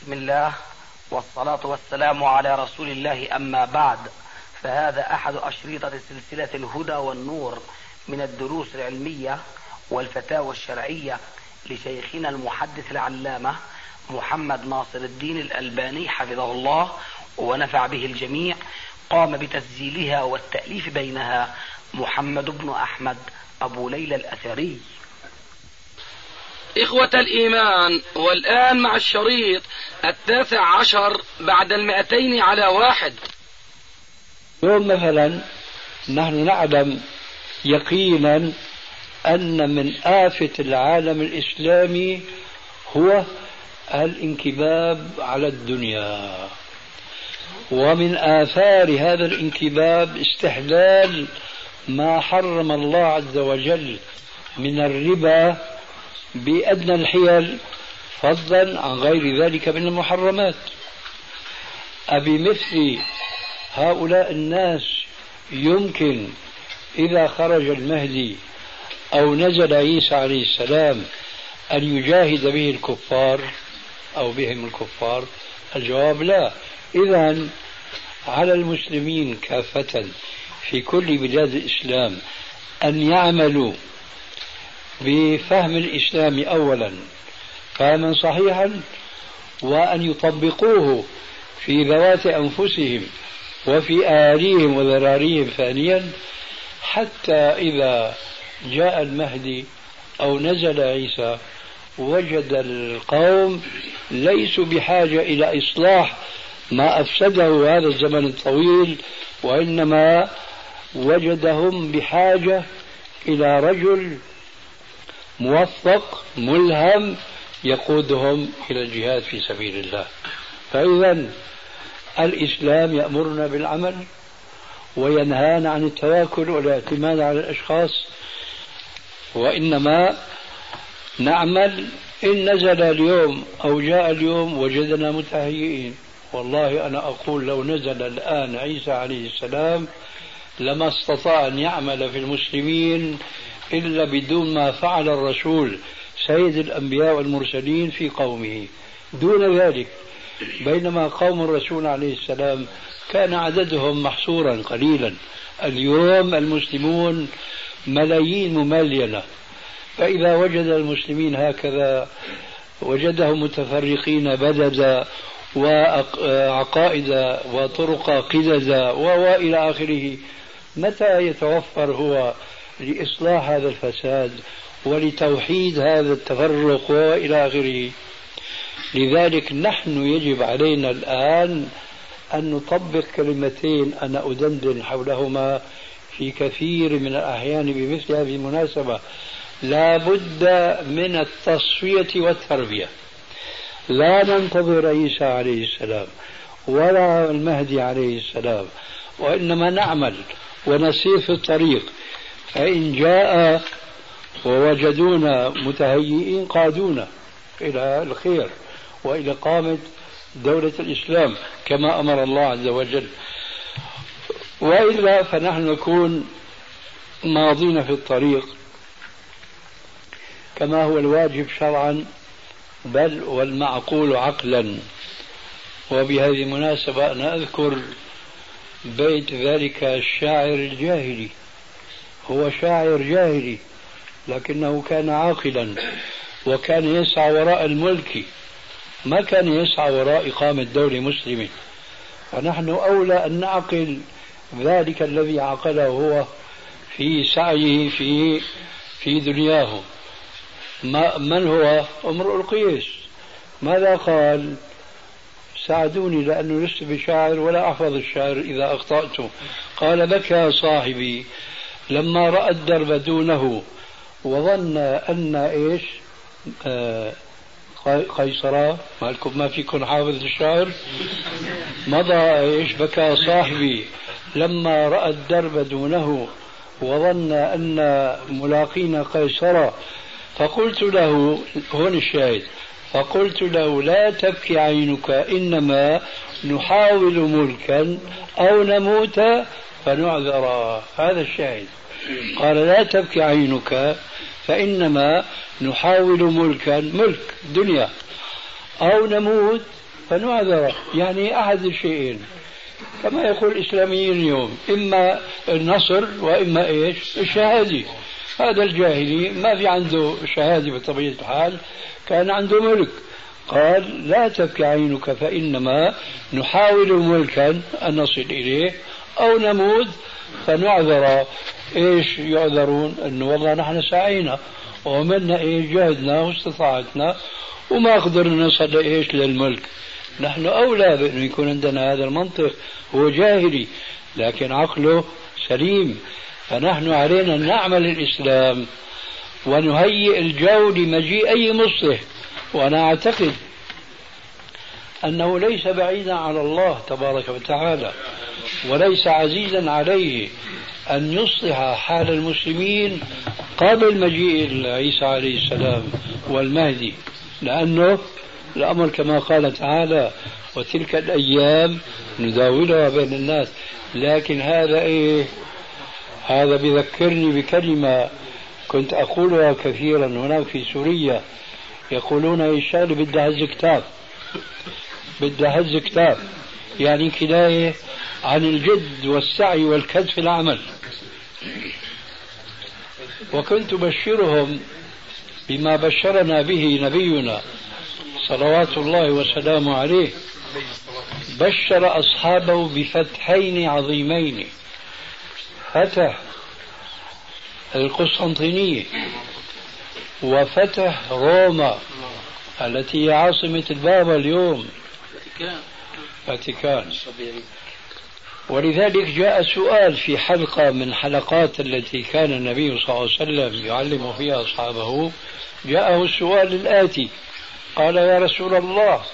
بسم الله والصلاة والسلام على رسول الله، أما بعد، فهذا أحد أشريطة سلسلة الهدى والنور من الدروس العلمية والفتاوى الشرعية لشيخنا المحدث العلامة محمد ناصر الدين الألباني حفظه الله ونفع به الجميع. قام بتسجيلها والتأليف بينها محمد بن أحمد أبو ليلى الأثري. إخوة الإيمان، والآن مع الشريط 19 بعد 200 على 1. يوم مثلا نحن نعلم يقينا أن من آفة العالم الإسلامي هو الانكباب على الدنيا، ومن آثار هذا الانكباب استحلال ما حرم الله عز وجل من الربا بأدنى الحيل، فضلا عن غير ذلك من المحرمات. أبمثل هؤلاء الناس يمكن إذا خرج المهدي أو نزل عيسى عليه السلام أن يجاهد به الكفار أو بهم الكفار؟ الجواب لا. إذن على المسلمين كافة في كل بلاد الإسلام أن يعملوا بفهم الإسلام أولا فهما صحيحا، وأن يطبقوه في ذوات أنفسهم وفي أهاليهم وذراريهم ثانيا، حتى إذا جاء المهدي أو نزل عيسى وجد القوم ليسوا بحاجة إلى إصلاح ما أفسده هذا الزمن الطويل، وإنما وجدهم بحاجة إلى رجل موفق ملهم يقودهم إلى الجهاد في سبيل الله. فإذا الإسلام يأمرنا بالعمل وينهانا عن التواكل والاعتماد على الأشخاص، وإنما نعمل. إن نزل اليوم أو جاء اليوم وجدنا متهيئين. والله أنا أقول لو نزل الآن عيسى عليه السلام لما استطاع أن يعمل في المسلمين إلا بدون ما فعل الرسول سيد الأنبياء والمرسلين في قومه دون ذلك. بينما قوم الرسول عليه السلام كان عددهم محصورا قليلا، اليوم المسلمون ملايين مملينة. فإذا وجد المسلمين هكذا وجدهم متفرقين بددا وعقائد وطرق قددا وإلى آخره، متى يتوفر هو لإصلاح هذا الفساد ولتوحيد هذا التفرق وإلى آخره؟ لذلك نحن يجب علينا الآن أن نطبق كلمتين أنا أدندن حولهما في كثير من الأحيان بمثل هذه المناسبة. لا بد من التصفية والتربية. لا ننتظر عيسى عليه السلام ولا المهدي عليه السلام، وإنما نعمل ونسير في الطريق. فإن جاء ووجدونا متهيئين قادونا إلى الخير وإلى قامة دولة الإسلام كما أمر الله عز وجل، وإلا فنحن نكون ماضين في الطريق كما هو الواجب شرعا بل والمعقول عقلا. وبهذه المناسبة أنا أذكر بيت ذلك الشاعر الجاهلي. هو شاعر جاهلي لكنه كان عاقلا وكان يسعى وراء الملك، ما كان يسعى وراء إقامة دولة مسلمة. فنحن أولى أن نعقل ذلك الذي عقله هو في سعيه في دنياه. من هو؟ امرؤ القيس. ماذا قال؟ ساعدوني لأنه لست بشاعر ولا أحفظ الشعر إذا أخطأت. قال: بكى صاحبي لما رأى الدرب دونه وظن أن إيش قيصرا. ما فيكم حافظ الشعر؟ مضى إيش؟ بكى صاحبي لما رأى الدرب دونه وظن أن ملاقين قيصرا فقلت له، هون الشاهد، فقلت له: لا تبكي عينك، إنما نحاول ملكا أو نموت فنعذر. هذا الشاهد. قال: لا تبكي عينك فإنما نحاول ملكا، ملك دنيا، أو نموت فنعذر. يعني أحد الشيئين كما يقول الإسلاميين اليوم، إما النصر وإما إيش؟ الشهادة. هذا الجاهلي ما في عنده شهادة بطبيعة الحال، كان عنده ملك، قال لا تبكي عينك فإنما نحاول ملكا أن نصل إليه أو نموت فنعذر. إيش يعذرون؟ أنه والله نحن سعينا وعملنا إيش؟ جهدنا واستطاعتنا وما قدرنا نصل إيش؟ للملك. نحن أولى بأنه يكون عندنا هذا المنطق. هو جاهلي لكن عقله سليم. فنحن علينا أن نعمل الإسلام ونهيئ الجو لمجيء أي مصلح. وأنا أعتقد أنه ليس بعيدا على الله تبارك وتعالى وليس عزيزا عليه أن يصلح حال المسلمين قبل مجيء عيسى عليه السلام والمهدي، لأنه الأمر كما قال تعالى وتلك الأيام نداولها بين الناس. لكن هذا إيه؟ هذا بذكرني بكلمة كنت أقولها كثيرا هناك في سوريا، يقولون الشغل بدها هز كتاب، بدها هز كتاب، يعني كناية عن الجد والسعي والكد في العمل. وكنت بشرهم بما بشرنا به نبينا صلوات الله وسلامه عليه، بشر أصحابه بفتحين عظيمين، فتح القسطنطينية وفتح روما التي هي عاصمة البابا اليوم، فاتيكان. ولذلك جاء سؤال في حلقة من حلقات التي كان النبي صلى الله عليه وسلم يعلم فيها أصحابه، جاءه السؤال الآتي، قال يا رسول الله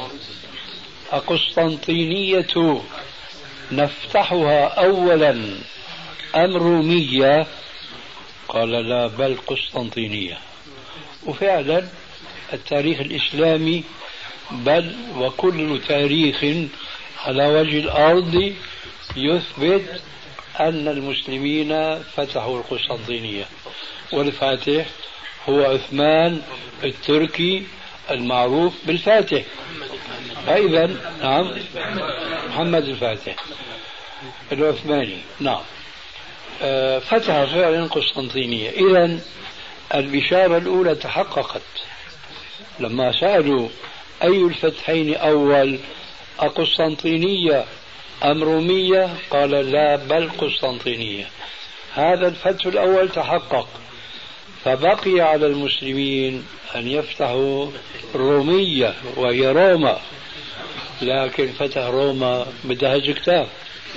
أقسطنطينية نفتحها أولا أم رومية؟ قال لا بل قسطنطينية. وفعلا التاريخ الإسلامي بل وكل تاريخ على وجه الأرض يثبت أن المسلمين فتحوا القسطنطينية، والفاتح هو عثمان التركي المعروف بالفاتح. فإذا نعم محمد الفاتح العثماني نعم فتح فعلا قسطنطينية. إذا البشارة الأولى تحققت لما سألوا أي الفتحين أول أقسطنطينية أم رومية؟ قال لا بل قسطنطينية. هذا الفتح الأول تحقق، فبقي على المسلمين أن يفتحوا رومية وهي روما، لكن فتح روما بدها كتاب.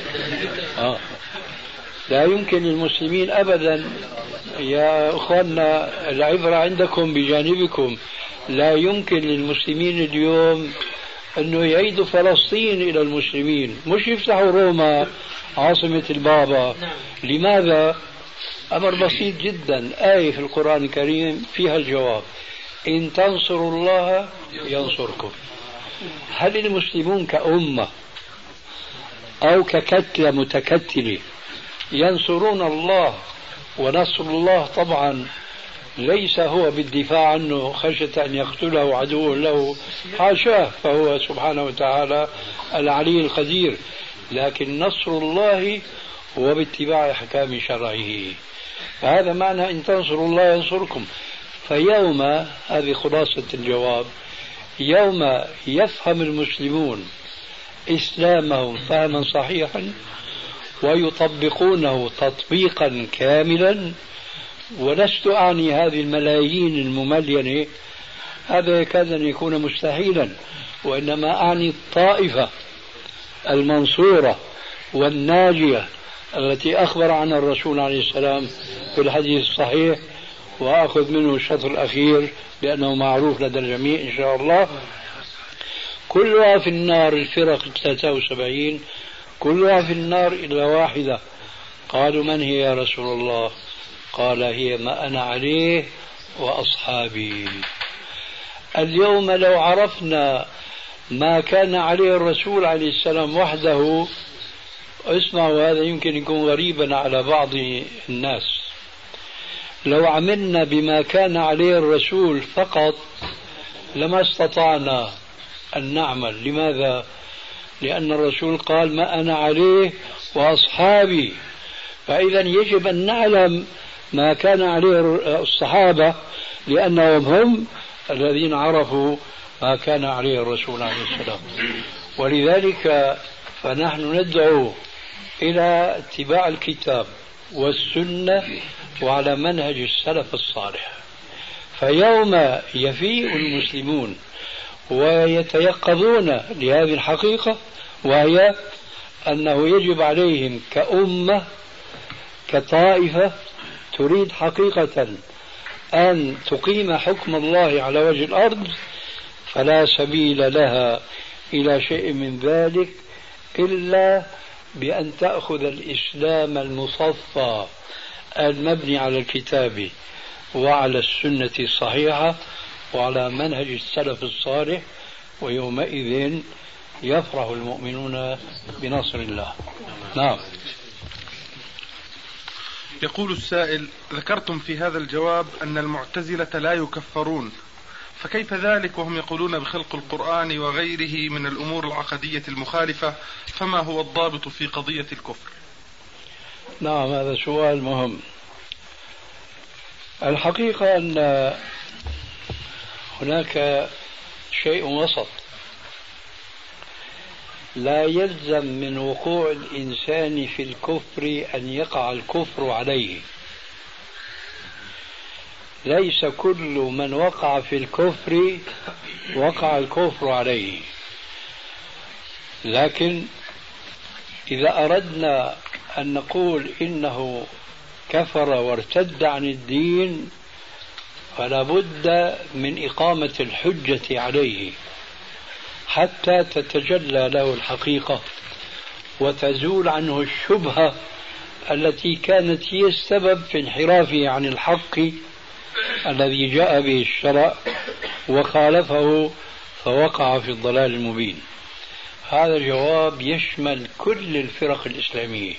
لا يمكن للمسلمين أبدا يا أخوانا، العبرة عندكم بجانبكم، لا يمكن للمسلمين اليوم أنه يعيدوا فلسطين إلى المسلمين، مش يفتحوا روما عاصمة البابا. لماذا؟ أمر بسيط جدا، آية في القرآن الكريم فيها الجواب، إن تنصروا الله ينصركم. هل المسلمون كأمة أو ككتلة متكتلة ينصرون الله؟ ونصر الله طبعا ليس هو بالدفاع عنه خشية أن يقتله عدو له، حاشاه، فهو سبحانه وتعالى العلي القدير، لكن نصر الله هو باتباع أحكام شرعه. فهذا معنى إن تنصروا الله ينصركم. فيوم، هذه خلاصة الجواب، يوم يفهم المسلمون إسلامهم فهما صحيحا ويطبقونه تطبيقا كاملا، ولست أعني هذه الملايين المملينة، هذا يكاد أن يكون مستحيلا، وإنما أعني الطائفة المنصورة والناجية التي أخبر عنها الرسول عليه السلام في الحديث الصحيح، وأخذ منه الشطر الأخير لأنه معروف لدى الجميع إن شاء الله. كلها في النار، الفرق 73 كلها في النار إلا واحدة. قالوا من هي يا رسول الله؟ قال هي ما أنا عليه وأصحابي. اليوم لو عرفنا ما كان عليه الرسول عليه السلام وحده، اسمعوا هذا يمكن يكون غريبا على بعض الناس، لو عملنا بما كان عليه الرسول فقط لما استطعنا أن نعمل. لماذا؟ لأن الرسول قال ما أنا عليه وأصحابي، فإذا يجب أن نعلم ما كان عليه الصحابة، لأنهم هم الذين عرفوا ما كان عليه الرسول عليه السلام. ولذلك فنحن ندعو إلى اتباع الكتاب والسنة وعلى منهج السلف الصالح. فيوم يفيء المسلمون ويتيقظون لهذه الحقيقة، وهي أنه يجب عليهم كأمة كطائفة تريد حقيقة أن تقيم حكم الله على وجه الأرض، فلا سبيل لها إلى شيء من ذلك إلا بأن تأخذ الإسلام المصفى المبني على الكتاب وعلى السنة الصحيحة وعلى منهج السلف الصالح، ويومئذ يفرح المؤمنون بنصر الله. نعم. يقول السائل: ذكرتم في هذا الجواب أن المعتزلة لا يكفرون، فكيف ذلك وهم يقولون بخلق القرآن وغيره من الأمور العقدية المخالفة؟ فما هو الضابط في قضية الكفر؟ نعم، هذا سؤال مهم. الحقيقة أن هناك شيء وسط. لا يلزم من وقوع الإنسان في الكفر أن يقع الكفر عليه. ليس كل من وقع في الكفر وقع الكفر عليه، لكن إذا أردنا أن نقول إنه كفر وارتد عن الدين فلا بد من إقامة الحجة عليه حتى تتجلى له الحقيقة وتزول عنه الشبهة التي كانت هي السبب في انحرافه عن الحق الذي جاء به الشرع وخالفه فوقع في الضلال المبين. هذا الجواب يشمل كل الفرق الإسلامية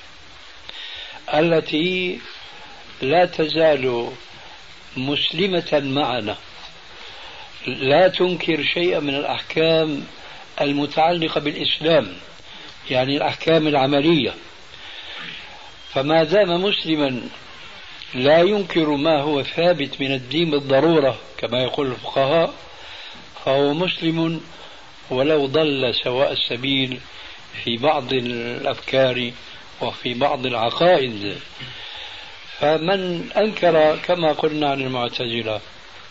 التي لا تزال مسلمة معنا، لا تنكر شيئا من الأحكام المتعلقة بالإسلام، يعني الأحكام العملية. فما دام مسلما لا ينكر ما هو ثابت من الدين بالضرورة كما يقول الفقهاء، فهو مسلم ولو ضل سواء السبيل في بعض الأفكار وفي بعض العقائد. فمن أنكر كما قلنا عن المعتزلة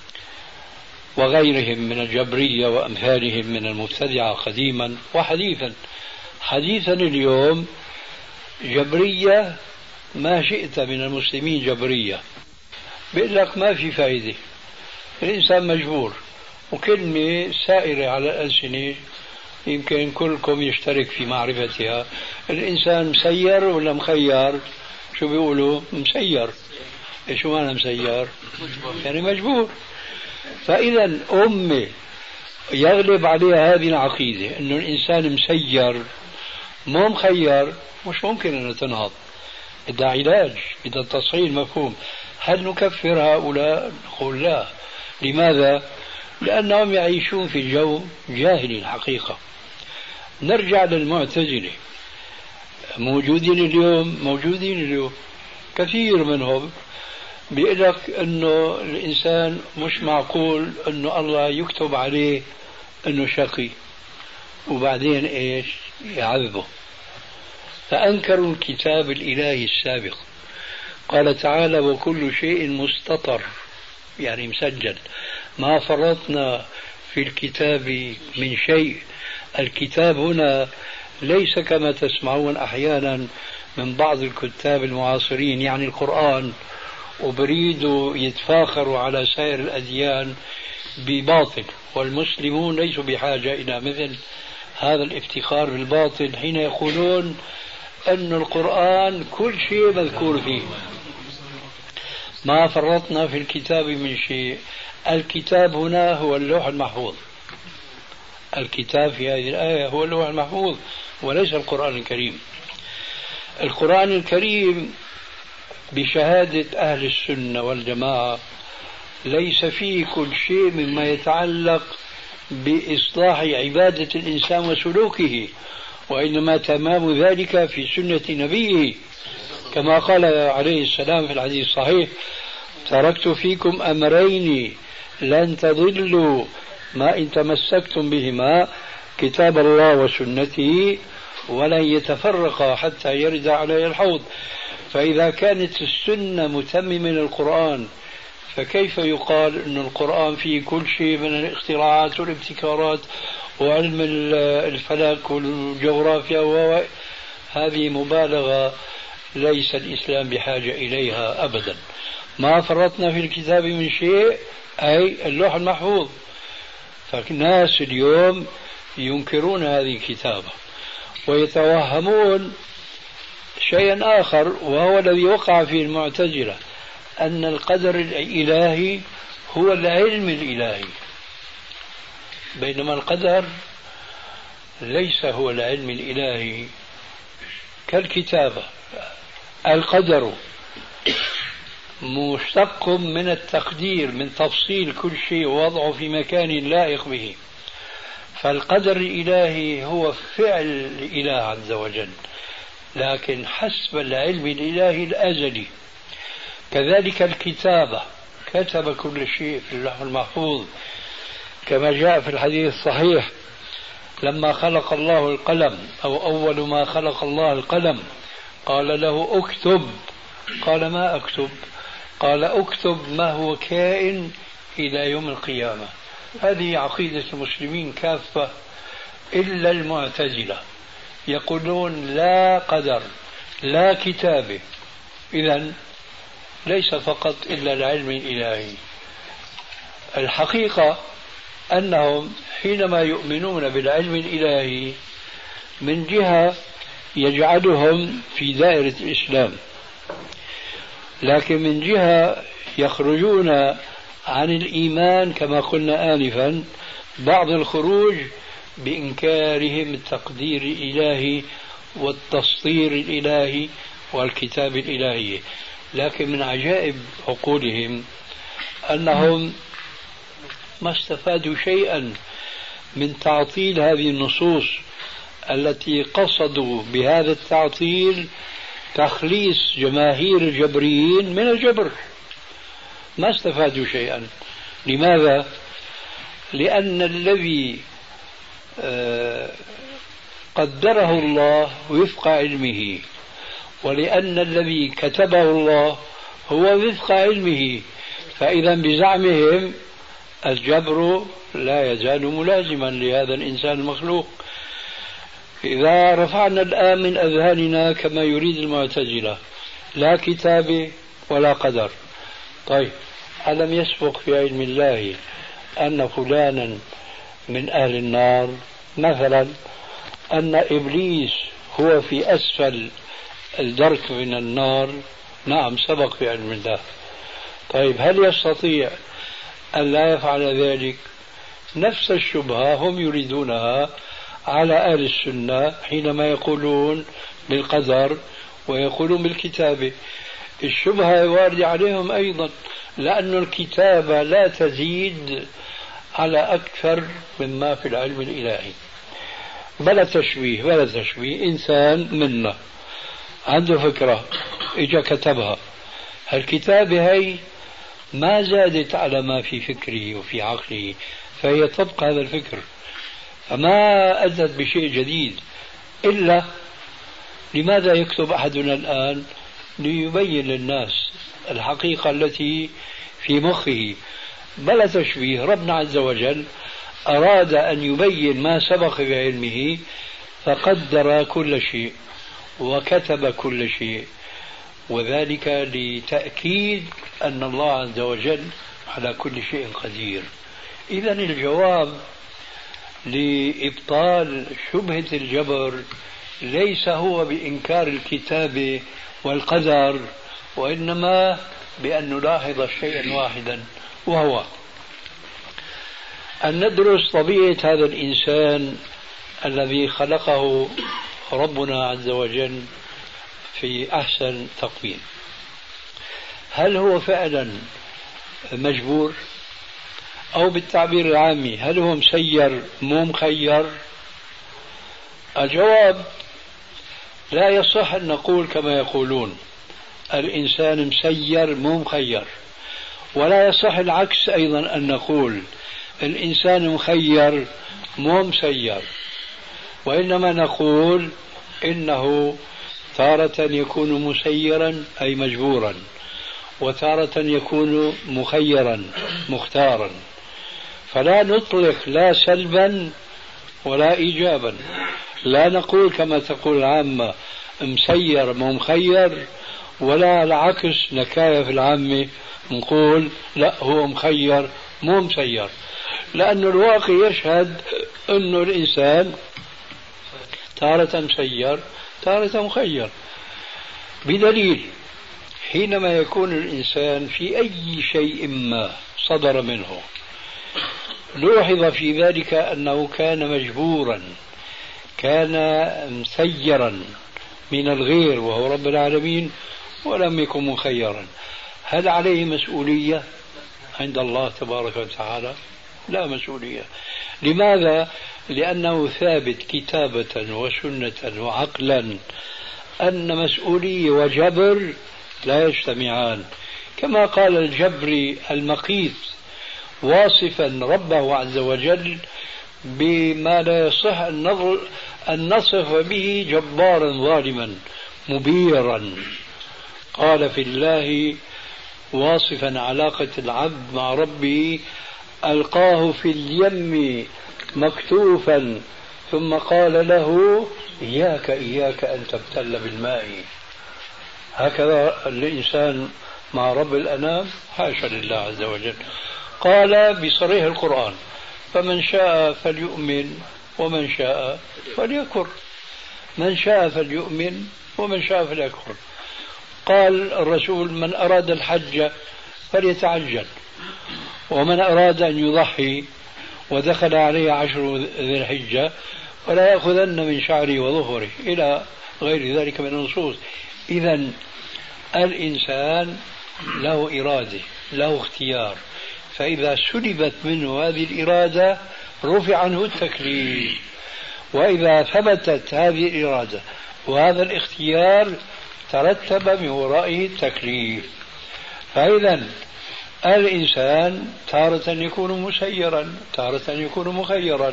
وغيرهم من الجبرية وأمثالهم من المبتدعة قديما وحديثا، حديثا اليوم جبرية ما شئت من المسلمين جبرية، بيقول لك ما في فائدة، الإنسان مجبور، وكلمة سائرة على الألسنة يمكن كلكم يشترك في معرفتها. الإنسان مسير ولا مخير؟ شو بيقولوا؟ مسير. شو معنى مسير؟ يعني مجبور. فإذا أمة يغلب عليها هذه العقيدة أنه الإنسان مسير مو مخير، مش ممكن أن تنهض. بدها علاج، بدها تصحيح مفهوم. هل نكفر هؤلاء؟ نقول لا. لماذا؟ لأنهم يعيشون في جو جاهلي الحقيقة. نرجع للمعتزلة، موجودين اليوم كثير منهم بيقول لك انه الانسان مش معقول انه الله يكتب عليه انه شقي وبعدين ايش يعذبه. فانكروا الكتاب الالهي السابق. قال تعالى: وكل شيء مستطر، يعني مسجل، ما فرطنا في الكتاب من شيء. الكتاب هنا ليس كما تسمعون احيانا من بعض الكتاب المعاصرين، يعني القرآن، وبريدوا يتفاخروا على سائر الأديان بباطل، والمسلمون ليسوا بحاجة إلى مثل هذا الافتخار بالباطل حين يقولون أن القرآن كل شيء مذكور فيه. ما فرطنا في الكتاب من شيء. الكتاب هنا هو اللوح المحفوظ. الكتاب في هذه الآية هو اللوح المحفوظ وليس القرآن الكريم. القرآن الكريم بشهادة أهل السنة والجماعة ليس فيه كل شيء مما يتعلق بإصلاح عبادة الإنسان وسلوكه، وإنما تمام ذلك في سنة نبيه، كما قال عليه السلام في الحديث الصحيح: تركت فيكم أمرين لن تضلوا ما إن تمسكتم بهما، كتاب الله وسنتي، ولن يتفرقا حتى يرد علي الحوض. فإذا كانت السنة متممة للقرآن، فكيف يقال أن القرآن فيه كل شيء من الاختراعات والابتكارات وعلم الفلك والجغرافيا؟ هذه مبالغة ليس الإسلام بحاجة إليها أبدا. ما فرطنا في الكتاب من شيء، أي اللوح المحفوظ. فالناس اليوم ينكرون هذه الكتابة ويتوهمون شيئا آخر، وهو الذي وقع فيه المعتزلة، أن القدر الإلهي هو العلم الإلهي، بينما القدر ليس هو العلم الإلهي كالكتابة. القدر مشتق من التقدير، من تفصيل كل شيء ووضعه في مكان لائق به. فالقدر الإلهي هو فعل الإله عز وجل، لكن حسب العلم الإلهي الأزلي. كذلك الكتابة، كتب كل شيء في اللوح المحفوظ، كما جاء في الحديث الصحيح: لما خلق الله القلم، أو أول ما خلق الله القلم، قال له اكتب. قال ما أكتب؟ قال اكتب ما هو كائن إلى يوم القيامة. هذه عقيدة المسلمين كافة إلا المعتزلة، يقولون لا قدر لا كتابة. إذن ليس فقط إلا العلم الإلهي. الحقيقة أنهم حينما يؤمنون بالعلم الإلهي من جهة يجعلهم في دائرة الإسلام، لكن من جهة يخرجون عن الإيمان كما قلنا آنفا، بعض الخروج بإنكارهم التقدير الإلهي والتسطير الإلهي والكتاب الإلهي. لكن من عجائب عقولهم أنهم ما استفادوا شيئا من تعطيل هذه النصوص التي قصدوا بهذا التعطيل تخليص جماهير الجبريين من الجبر. ما استفادوا شيئا. لماذا؟ لأن الذي قدره الله وفق علمه، ولأن الذي كتبه الله هو وفق علمه، فإذا بزعمهم الجبر لا يزال ملازما لهذا الإنسان المخلوق. إذا رفعنا الآن من أذهاننا كما يريد المعتزلة لا كتاب ولا قدر، طيب ألم يسبق في علم الله أن فلانا من أهل النار؟ مثلا أن إبليس هو في أسفل الدرك من النار؟ نعم، سبق في علم الله. طيب هل يستطيع أن لا يفعل ذلك؟ نفس الشبهة هم يريدونها على أهل السنة حينما يقولون بالقدر ويقولون بالكتابة. الشبهة واردة عليهم أيضا، لأن الكتابة لا تزيد على أكثر مما في العلم الإلهي. بلا تشبيه بلا تشبيه. إنسان منا عنده فكرة إجا كتبها، الكتابة هي ما زادت على ما في فكره وفي عقله، فهي تبقى هذا الفكر، فما أتت بشيء جديد. إلا لماذا يكتب أحدنا الآن؟ ليبين للناس الحقيقة التي في مخه. بلا تشبيه، ربنا عز وجل أراد أن يبين ما سبق بعلمه فقدر كل شيء وكتب كل شيء، وذلك لتأكيد أن الله عز وجل على كل شيء قدير. إذن الجواب لإبطال شبهة الجبر ليس هو بإنكار الكتاب والقدر، وإنما بأن نلاحظ شيئا واحدا، وهو أن ندرس طبيعة هذا الإنسان الذي خلقه ربنا عز وجل في أحسن تقويم. هل هو فعلا مجبور؟ أو بالتعبير العامي هل هو مسير مو مخير؟ الجواب لا يصح أن نقول كما يقولون الإنسان مسير مو مخير، ولا يصح العكس أيضا أن نقول الإنسان مخير مو مسير، وإنما نقول إنه تارة يكون مسيرا أي مجبورا، وتارة يكون مخيرا مختارا، فلا نطلق لا سلبا ولا إيجابا، لا نقول كما تقول العامة مسير مو مخير، ولا العكس نكاية في العامة نقول لا هو مخير مو مسير، لأن الواقع يشهد أن الإنسان تارة مسير تارة مخير، بدليل حينما يكون الإنسان في أي شيء ما صدر منه لوحظ في ذلك أنه كان مجبورا، كان مسيرا من الغير وهو رب العالمين، ولم يكن مخيرا، هل عليه مسؤولية عند الله تبارك وتعالى؟ لا مسؤولية. لماذا؟ لأنه ثابت كتابة وسنة وعقلا أن مسؤولية وجبر لا يجتمعان، كما قال الجبري المقيت واصفا ربه عز وجل بما لا يصح أن نصف به جبارا ظالما مبيرا. قال في الله واصفا علاقة العبد مع ربه ألقاه في اليم مكتوفا ثم قال له إياك أن تبتل بالماء. هكذا الإنسان مع رب الأنام؟ حاشا لله عز وجل. قال بصريح القرآن فمن شاء فليؤمن ومن شاء فليكفر، من شاء فليؤمن ومن شاء فليكفر. قال الرسول من أراد الحج فليتعجل، ومن أراد أن يضحي ودخل عليه 10 ذي الحجة ولا يأخذن من شعره وظهره إلى غير ذلك من النصوص. إذن الإنسان له إرادة له اختيار، فإذا سلبت منه هذه الإرادة رفع عنه التكليف، وإذا ثبتت هذه الإرادة وهذا الاختيار ترتب من ورائه التكليف. فإذا الإنسان تارة يكون مسيرا تارة يكون مخيرا.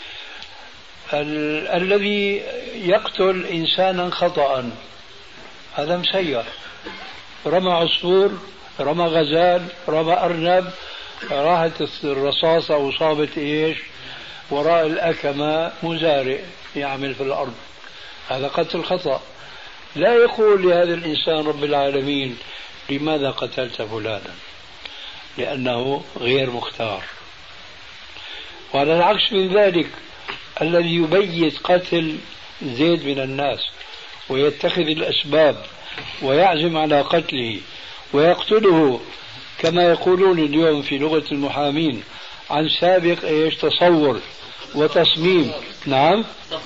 الذي يقتل إنسانا خطأ هذا مسير، رمى عصفور، رمى غزال، رمى أرنب، راحت الرصاصة وصابت إيش وراء الأكمة، مزارع يعمل في الأرض، هذا قتل خطأ. لا يقول لهذا الإنسان رب العالمين لماذا قتلت فلانا، لأنه غير مختار. وعلى العكس من ذلك الذي يبيت قتل زيد من الناس ويتخذ الأسباب ويعزم على قتله ويقتله كما يقولون اليوم في لغة المحامين عن سابق ايش تصور وتصميم. نعم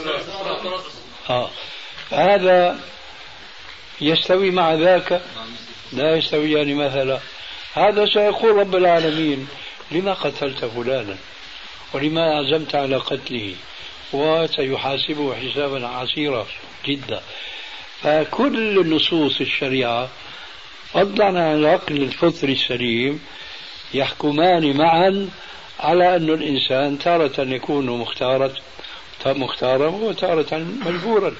هذا يستوي مع ذاك؟ لا يستويان يعني مثلا. هذا سيقول رب العالمين لما قتلت فلانا ولما عزمت على قتله، وسيحاسبه حسابا عسيرا جدا. فكل نصوص الشريعة فضلا عن العقل الفطري السليم يحكمان معا على أن الإنسان تارة يكون مختارا وتارة مجبورا.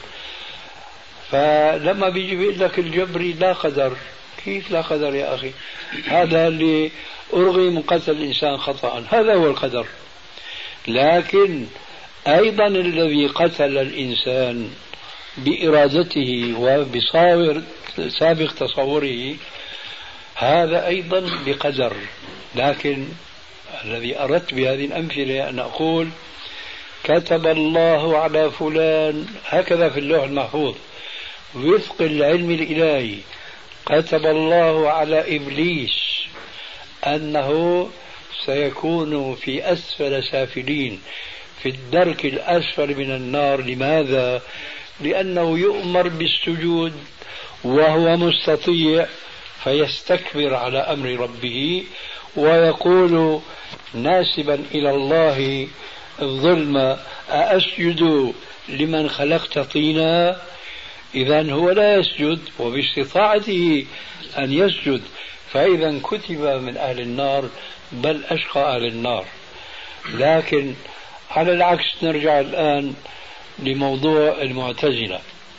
فلما بيجي بيقول لك الجبري لا قدر، كيف لا قدر يا أخي؟ هذا اللي أرغي من قتل الإنسان خطأ هذا هو القدر. لكن أيضا الذي قتل الإنسان بإرادته وبسابق تصوره هذا أيضا بقدر. لكن الذي أردت بهذه الأمثلة أن أقول كتب الله على فلان هكذا في اللوح المحفوظ وفق العلم الإلهي، كتب الله على إبليس أنه سيكون في أسفل سافلين في الدرك الأسفل من النار. لماذا؟ لأنه يؤمر بالسجود وهو مستطيع فيستكبر على أمر ربه ويقول ناسبا إلى الله الظلم: أأسجد لمن خلقت طينا؟ إذا هو لا يسجد، وباستطاعته أن يسجد، فإذا كتب من أهل النار، بل أشقى أهل النار. لكن على العكس، نرجع الآن لموضوع المعتزلة.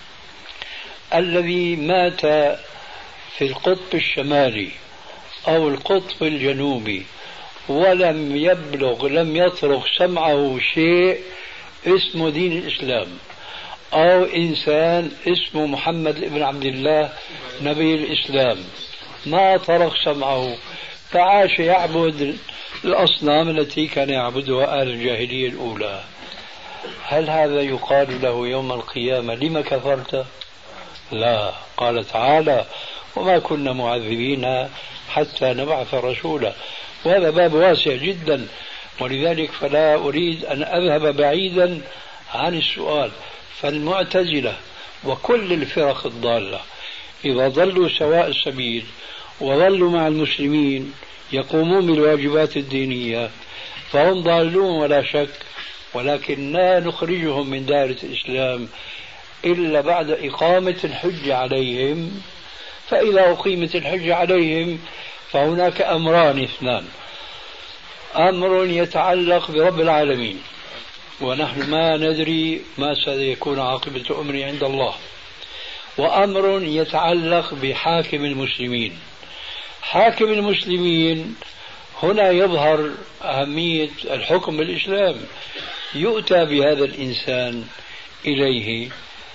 الذي مات في القطب الشمالي أو القطب الجنوبي ولم يطرق سمعه شيء اسمه دين الإسلام، أو إنسان اسمه محمد بن عبد الله نبي الإسلام، ما طرق سمعه، فعاش يعبد الأصنام التي كان يعبدها أهل الجاهلية الأولى، هل هذا يقال له يوم القيامة لما كفرت؟ لا. قال تعالى: وما كنا معذبين حتى نبعث رسولا. وهذا باب واسع جدا، ولذلك فلا أريد أن أذهب بعيدا عن السؤال. فالمعتزلة وكل الفرق الضالة إذا ضلوا سواء السبيل وظلوا مع المسلمين يقومون بالواجبات الدينية فهم ضالون ولا شك، ولكن لا نخرجهم من دائرة الإسلام إلا بعد إقامة الحجة عليهم. فإذا أقيمت الحجة عليهم فهناك أمران اثنان: أمر يتعلق برب العالمين، ونحن ما ندري ما سيكون عاقبة أمره عند الله، وأمر يتعلق بحاكم المسلمين. حاكم المسلمين هنا يظهر أهمية الحكم بالإسلام. يؤتى بهذا الإنسان إليه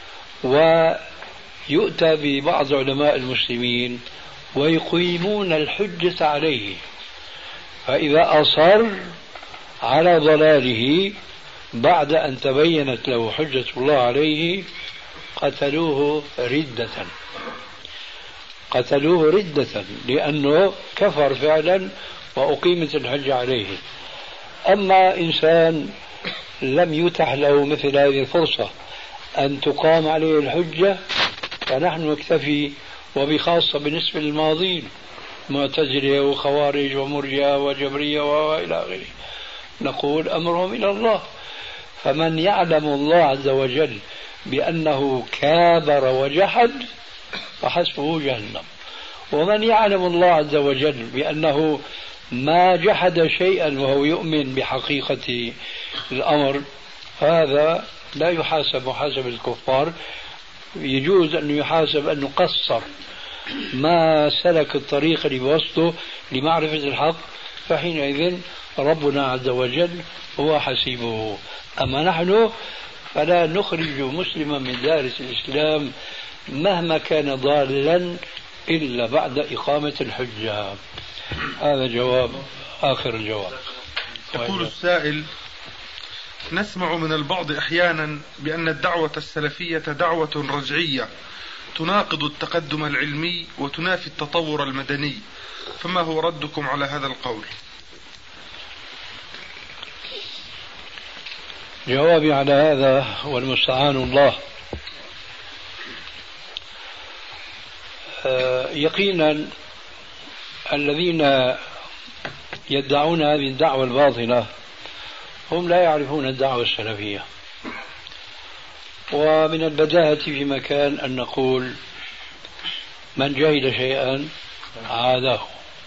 ويؤتى ببعض علماء المسلمين ويقيمون الحجة عليه، فإذا أصر على ضلاله بعد أن تبينت له حجة الله عليه قتلوه ردة لأنه كفر فعلا وأقيمت الحجة عليه. أما إنسان لم يتح له مثل هذه الفرصة أن تقام عليه الحجة فنحن نكتفي، وبخاصة بالنسبة للماضين معتزلة وخوارج ومرجئة وجبرية وإلى آخره، نقول أمرهم إلى الله. فمن يعلم الله عز وجل بأنه كابر وجحد فحسبه جهنم، ومن يعلم الله عز وجل بأنه ما جحد شيئا وهو يؤمن بحقيقة الأمر هذا لا يحاسب محاسبة الكفار. يجوز أن يحاسب أنه قصر، ما سلك الطريق اللي بوسطه لمعرفة الحق، فحينئذ ربنا عز وجل هو حسيبه. أما نحن فلا نخرج مسلما من دائرة الإسلام مهما كان ضالا إلا بعد إقامة الحجة. هذا جواب، آخر الجواب. يقول السائل: نسمع من البعض أحيانا بأن الدعوة السلفية دعوة رجعية تناقض التقدم العلمي وتنافي التطور المدني، فما هو ردكم على هذا القول؟ جوابي على هذا والمستعان الله. يقينا الذين يدعون هذه الدعوة الباطلة هم لا يعرفون الدعوة السلفية، ومن البداهة في مكان أن نقول: من جهل شيئا عاده.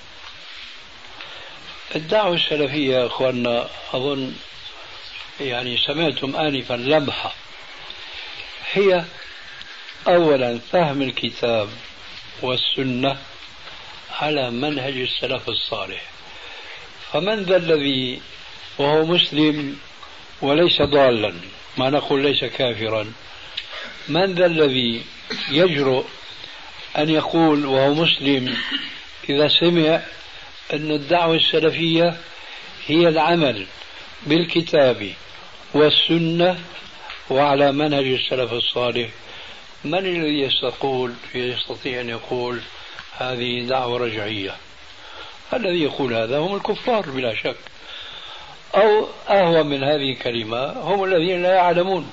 الدعوة السلفية يا أخواننا أظن يعني سمعتم آنفا لمحة، هي أولا فهم الكتاب والسنة على منهج السلف الصالح. فمن ذا الذي وهو مسلم وليس ضالا، ما نقول ليس كافرا، من ذا الذي يجرؤ أن يقول وهو مسلم إذا سمع أن الدعوة السلفية هي العمل بالكتاب والسنة وعلى منهج السلف الصالح؟ من الذي يستطيع أن يقول هذه دعوة رجعية؟ الذي يقول هذا هم الكفار بلا شك، أو أهوى من هذه الكلمة هم الذين لا يعلمون.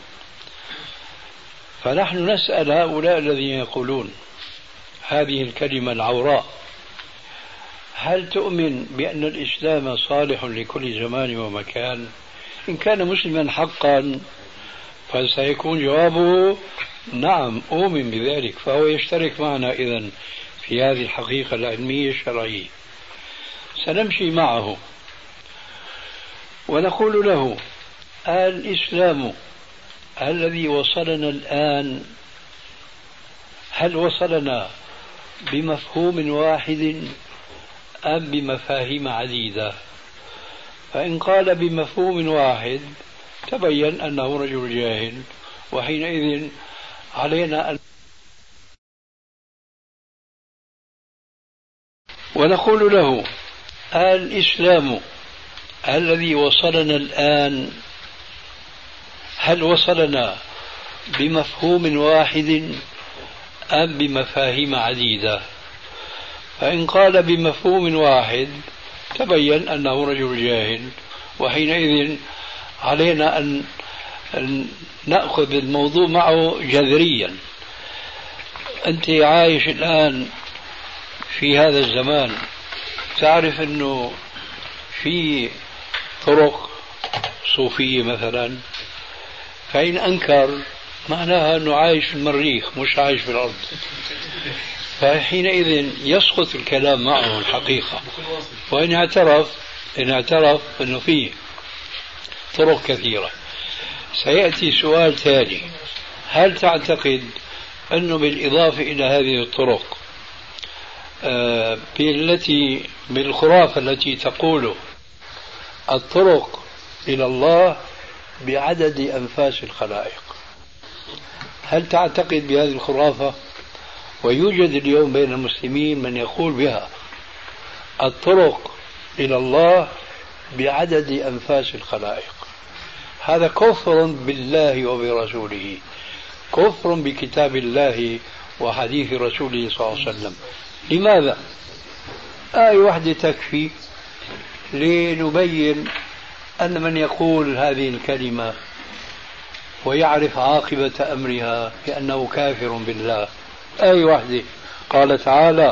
فنحن نسأل هؤلاء الذين يقولون هذه الكلمة العوراء: هل تؤمن بأن الإسلام صالح لكل زمان ومكان؟ إن كان مسلما حقا فسيكون جوابه نعم أؤمن بذلك، فهو يشترك معنا إذن في هذه الحقيقة العلمية الشرعية. سنمشي معه ونقول له الإسلام الذي وصلنا الآن هل وصلنا بمفهوم واحد أم بمفاهيم عديدة؟ فإن قال بمفهوم واحد تبين أنه رجل جاهل، وحينئذ علينا أن ونقول له الإسلام الذي وصلنا الآن هل وصلنا بمفهوم واحد أم بمفاهيم عديدة؟ فإن قال بمفهوم واحد تبين أنه رجل جاهل، وحينئذ علينا أن نأخذ الموضوع معه جذريا. أنت عايش الآن في هذا الزمان، تعرف أنه في طرق صوفية مثلا، فإن أنكر معناها أنه عايش في المريخ مش عايش في الأرض، فحينئذ يسقط الكلام معه الحقيقة. وإن اعترف أنه فيه طرق كثيرة. سيأتي سؤال تالي: هل تعتقد أنه بالإضافة إلى هذه الطرق بالخرافة التي تقول الطرق إلى الله بعدد أنفاس الخلائق، هل تعتقد بهذه الخرافة؟ ويوجد اليوم بين المسلمين من يقول بها الطرق إلى الله بعدد أنفاس الخلائق. هذا كفر بالله وبرسوله، كفر بكتاب الله وحديث رسوله صلى الله عليه وسلم. لماذا؟ آية واحدة تكفي لنبين أن من يقول هذه الكلمة ويعرف عاقبة أمرها بأنه كافر بالله. آية واحدة، قال تعالى: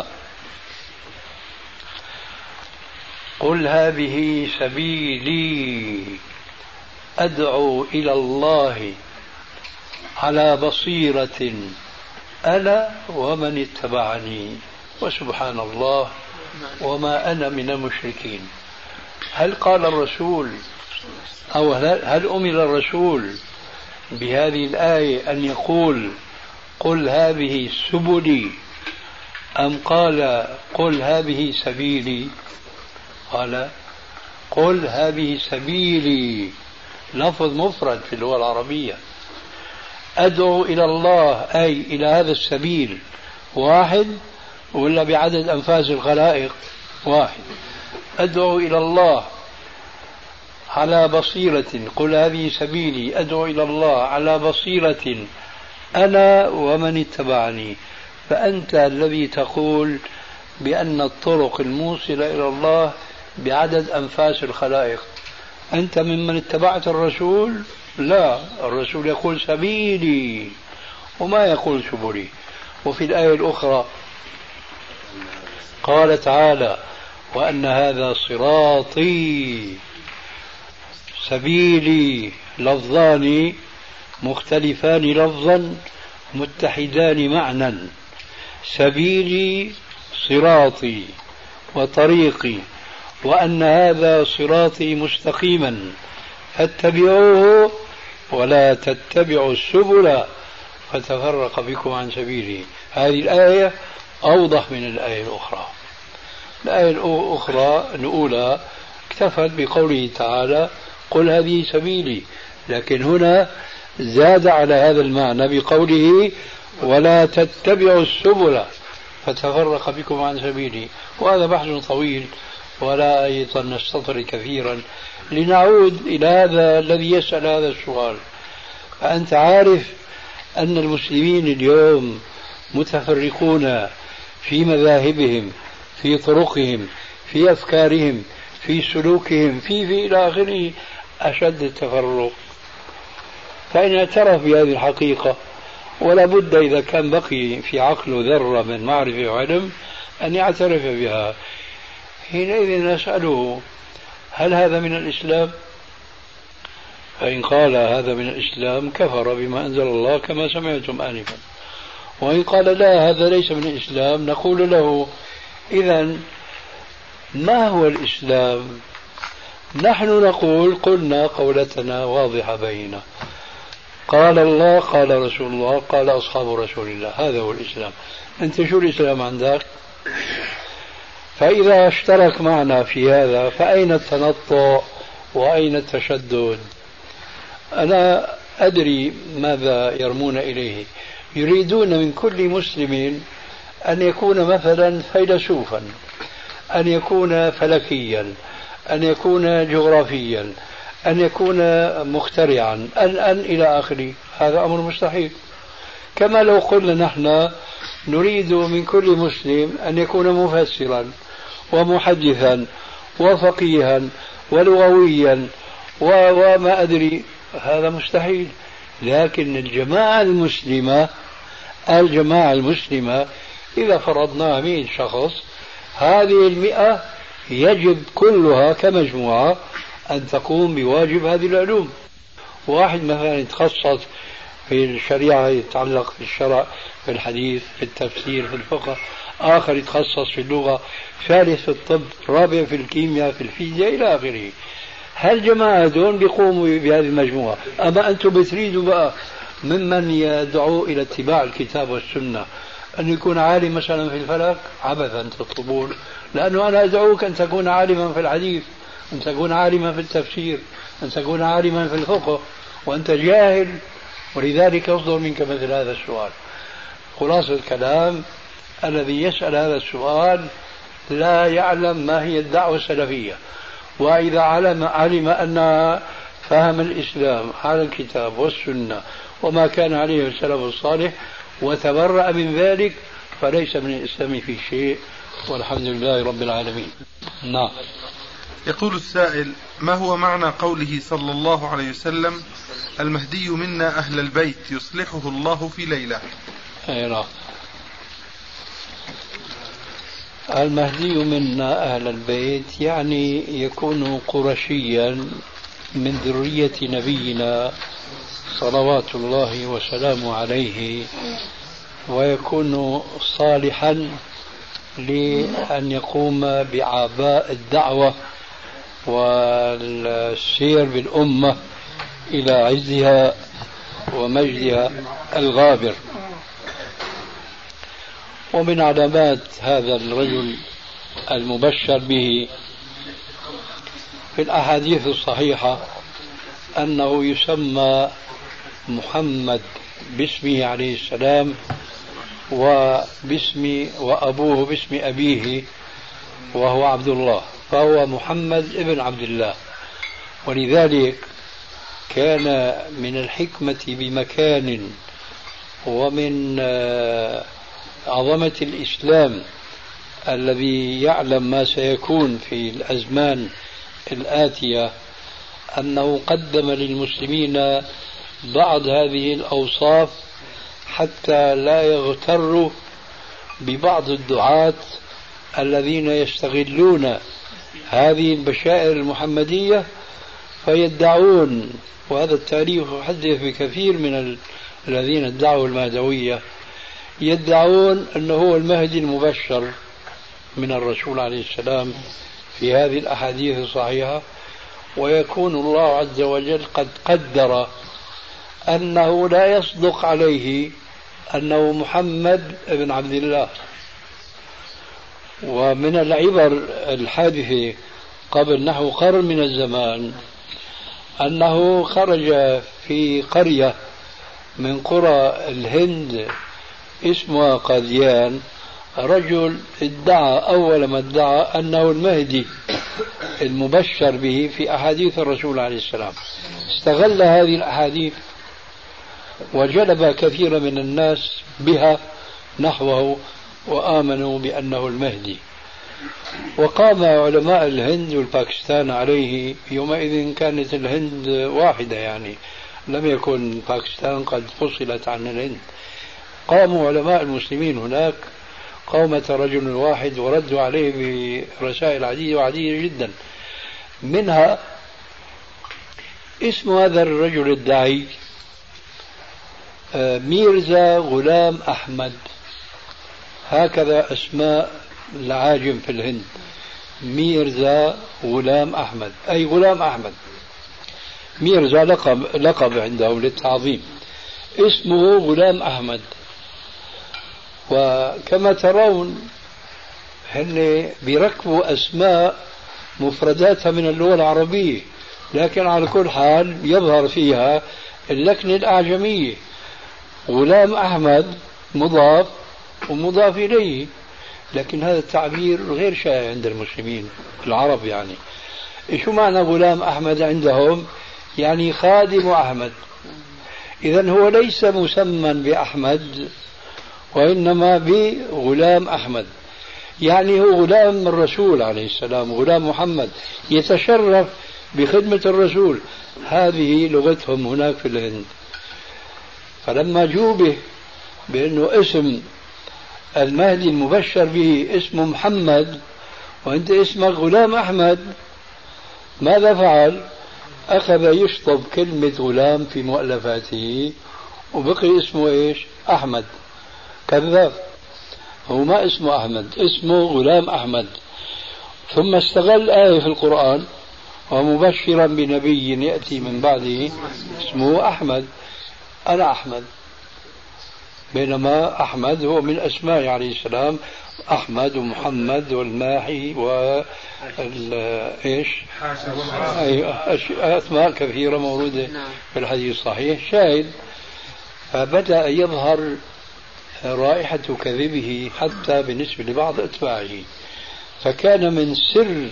قل هذه سبيلي أدعو إلى الله على بصيرة أنا ومن اتبعني وسبحان الله وما أنا من المشركين. هل قال الرسول أو هل أمر الرسول بهذه الآية أن يقول قل هذه سبلي، أم قال قل هذه سبيلي؟ قال قل هذه سبيلي، لفظ مفرد في اللغة العربية. أدعو إلى الله أي إلى هذا السبيل واحد ولا بعدد أنفاس الخلائق واحد؟ أدعو إلى الله على بصيرة، قل هذه سبيلي أدعو إلى الله على بصيرة أنا ومن اتبعني. فأنت الذي تقول بأن الطرق الموصلة إلى الله بعدد أنفاس الخلائق، أنت ممن اتبعت الرسول؟ لا، الرسول يقول سبيلي وما يقول سبلي. وفي الآية الأخرى قال تعالى: وأن هذا صراطي. سبيلي لفظان مختلفان لفظا متحدان معنى. سبيلي صراطي وطريقي، وأن هذا صراطي مستقيما فاتبعوه ولا تتبعوا السبل فتفرق بكم عن سبيله. هذه الآية أوضح من الآية الأخرى. الآية الأخرى الأولى اكتفت بقوله تعالى قل هذه سبيلي، لكن هنا زاد على هذا المعنى بقوله ولا تتبعوا السبل فتفرق بكم عن سبيلي. وهذا بحث طويل ولا أيضا نستطرد كثيرا. لنعود إلى هذا الذي يسأل هذا السؤال. فأنت عارف أن المسلمين اليوم متفرقون في مذاهبهم، في طرقهم، في أفكارهم، في سلوكهم، في إلى آخره، أشد التفرق. فإن اعترف بهذه الحقيقة، ولا بد إذا كان بقي في عقله ذرة من معرفة وعلم أن يعترف بها. حينئذ نسأله هل هذا من الإسلام؟ فإن قال هذا من الإسلام كفر بما أنزل الله كما سمعتم آنفا، وإن قال لا هذا ليس من الإسلام نقول له إذن ما هو الإسلام؟ نحن نقول قلنا قولتنا واضحة بيننا، قال الله قال رسول الله قال أصحاب رسول الله، هذا هو الإسلام. أنت شو الإسلام عندك؟ فإذا اشترك معنا في هذا فأين التنطع وأين التشدد؟ أنا أدري ماذا يرمون إليه، يريدون من كل مسلم أن يكون مثلا فيلسوفا، أن يكون فلكيا، أن يكون جغرافيا، أن يكون مخترعا، أن إلى آخره. هذا أمر مستحيل. كما لو قلنا نحن نريد من كل مسلم أن يكون مفسرا ومحدثا وفقيها ولغويا وما أدري، هذا مستحيل. لكن الجماعة المسلمة إذا فرضناها 100 شخص، هذه 100 يجب كلها كمجموعة أن تقوم بواجب هذه العلوم. واحد مثلا يتخصص في الشريعة يتعلق في الشرع، في الحديث، في التفسير، في الفقه، آخر يتخصص في اللغة، ثالث في الطب، رابع في الكيمياء، في الفيزياء إلى آخره. هالجماعة دون بيقوموا بهذه المجموعة. أما أنتم بتريدوا بقى ممن يدعو إلى اتباع الكتاب والسنة أن يكون عالم مثلا في الفلك؟ عبثا تطلبون، لأنه أنا أدعوك أن تكون عالما في الحديث، أن تكون عالما في التفسير، أن تكون عالما في الفقه، وأنت جاهل، ولذلك يصدر منك مثل هذا السؤال. خلاصة الكلام، الذي يسأل هذا السؤال لا يعلم ما هي الدعوة السلفية، وإذا علم أن فهم الإسلام على الكتاب والسنة وما كان عليه السلف الصالح وتبرأ من ذلك فليس من الإسلام في شيء، والحمد لله رب العالمين. نعم. يقول السائل: ما هو معنى قوله صلى الله عليه وسلم: المهدي منا أهل البيت يصلحه الله في ليلة؟ نعم. المهدي منا أهل البيت يعني يكون قرشيا من ذرية نبينا صلوات الله وسلامه عليه، ويكون صالحا لأن يقوم بأعباء الدعوة والسير بالأمة إلى عزها ومجدها الغابر. ومن علامات هذا الرجل المبشر به في الأحاديث الصحيحة أنه يسمى محمد باسمه عليه السلام وأبوه باسم أبيه وهو عبد الله، فهو محمد ابن عبد الله. ولذلك كان من الحكمة بمكان ومن عظمة الإسلام الذي يعلم ما سيكون في الأزمان الآتية أنه قدم للمسلمين بعض هذه الأوصاف حتى لا يغتروا ببعض الدعاة الذين يستغلون هذه البشائر المحمدية فيدعون، وهذا التاريخ يحدث بكثير من الذين ادعوا المهدوية، يدعون أنه هو المهدي المبشر من الرسول عليه السلام في هذه الأحاديث الصحيحة، ويكون الله عز وجل قد قدر أنه لا يصدق عليه أنه محمد بن عبد الله. ومن العبر الحادثة قبل نحو قرن من الزمان أنه خرج في قرية من قرى الهند اسمها قاديان رجل ادعى أول ما ادعى أنه المهدي المبشر به في أحاديث الرسول عليه السلام، استغل هذه الأحاديث وجلب كثير من الناس بها نحوه وآمنوا بأنه المهدي. وقام علماء الهند والباكستان عليه، يومئذ كانت الهند واحدة يعني لم يكن باكستان قد فصلت عن الهند. قاموا علماء المسلمين هناك قومة رجل واحد وردوا عليه برسائل عديدة وعديدة جدا. منها اسم هذا الرجل الداعي ميرزا غلام أحمد، هكذا أسماء العاجم في الهند، ميرزا غلام أحمد أي غلام أحمد. ميرزا لقب عندهم للتعظيم، اسمه غلام أحمد. وكما ترون هن بيركبوا أسماء مفرداتها من اللغة العربية، لكن على كل حال يظهر فيها اللكنة الأعجمية. غلام أحمد مضاف ومضاف إليه، لكن هذا التعبير غير شائع عند المسلمين العرب. يعني شو معنى غلام أحمد عندهم؟ يعني خادم أحمد. إذن هو ليس مسمى بأحمد وإنما بغلام أحمد، يعني هو غلام الرسول عليه السلام، غلام محمد، يتشرف بخدمة الرسول. هذه لغتهم هناك في الهند. فلما جوبه بأنه اسم المهدي المبشر به اسمه محمد وأنت اسمك غلام أحمد، ماذا فعل؟ أخذ يشطب كلمة غلام في مؤلفاته وبقي اسمه إيش؟ أحمد. كذاب، هو ما اسمه أحمد، اسمه غلام أحمد. ثم استغل آية في القرآن ومبشرا بنبي يأتي من بعده اسمه أحمد، أنا أحمد. بينما أحمد هو من أسماء عليه السلام، أحمد ومحمد والماحي إيش أسماء كثيرة موجودة في الحديث الصحيح. شاهد، فبدأ يظهر رائحة كذبه حتى بالنسبة لبعض أتباعه. فكان من سر